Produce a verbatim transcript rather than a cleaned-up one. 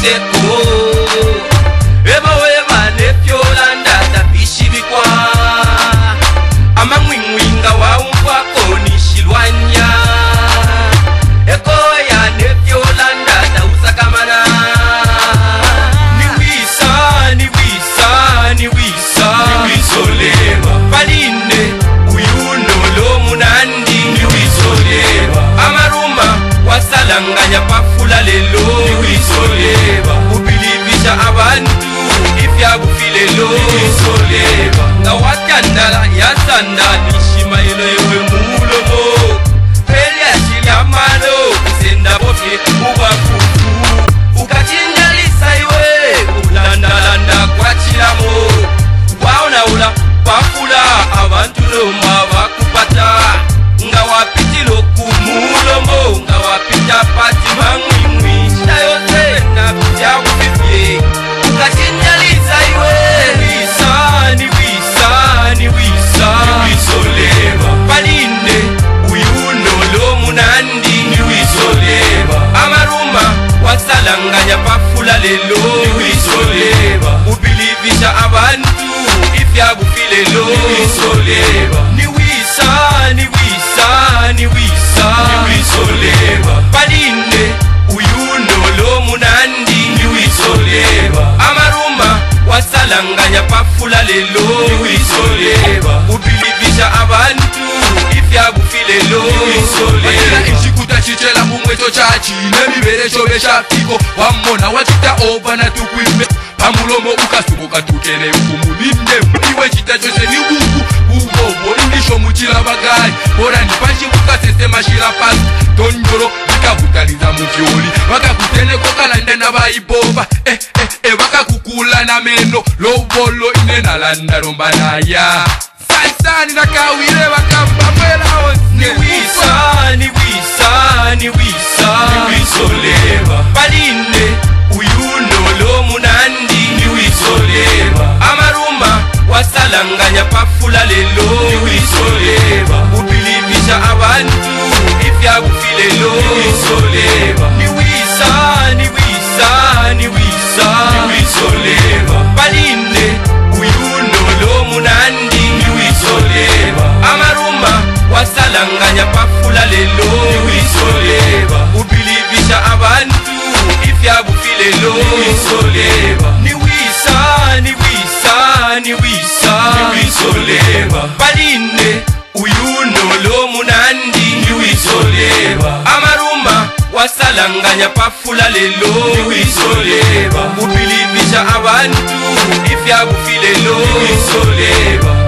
seko eba weba nepyolanda tapishibikwa amamwingwinga waumvako nishilwanya ekoya nepyolanda tausakamana niwisa niwisa niwisa niwisoleba palinde uyuno lo munandi niwisoleba amaruma wasalanganya pafula lelo niwisoleba ubilivisha abantu ifyabufilelo niwisoleba nga watandala yasanda nishima elo yewe mulomo peli ashilamano kusenda bofye ubafufu ukachinjalisa iwe ulandalanda kwa chilamo waona ula pafula abantu loma bakupata nga wapitilo kumulomo nga wapita pati mangwingwi shida yose na vyabufifye ukachinjalisa iwe wisa ni wisa ni wisa niwisoleba palinde uyuno lo munandi niwisoleba amaruma wasalanganya pafula lelo niwisoleba ubilivisha abantu ifyabufilelo niwisoleba niwisa niwisa niwisa niwisoleba palinde uyuno lo munandi niwisoleba amaruma wasalanganya pafula lelo niwisoleba ubilivisha abantu ifyabufilelo niwisoleba injikuta chichela mumweto chachi nemibere chobe shafiko wamona wachita obana tukwime pamulomo ukasuko katukene kumulinde iwe chita chose ni buku ubobo indisho muchila bagai bora nipanchi ukasese mashila pasi tonjoro bikabutaliza mufyoli wakakutene kokalanda na baiboba eh eh eh wakakukula na meno lobolo inena landa rombanaya sansani na kawire wakamba mwela onse niwisa niwisa niwisa niwisoleba palinde uyuno lo munandi niwisoleba amaruma wasalanganya pafula lelo niwisoleba ubilivisha abantu ifyabufilelo niwisoleba niwisa niwisa niwisa niwisoleba palinde uyuno lo munandi niwisoleba amaruma wasalanganya pafula lelo niwisoleba ubilivisha abantu ifyabufilelo niwisoleba niwisa niwisa niwisa niwisoleba palinde uyuno lo munandi niwisoleba amaruma wasalanganya pafula lelo niwisoleba ubilivisha abantu ifyabufilelo niwisoleba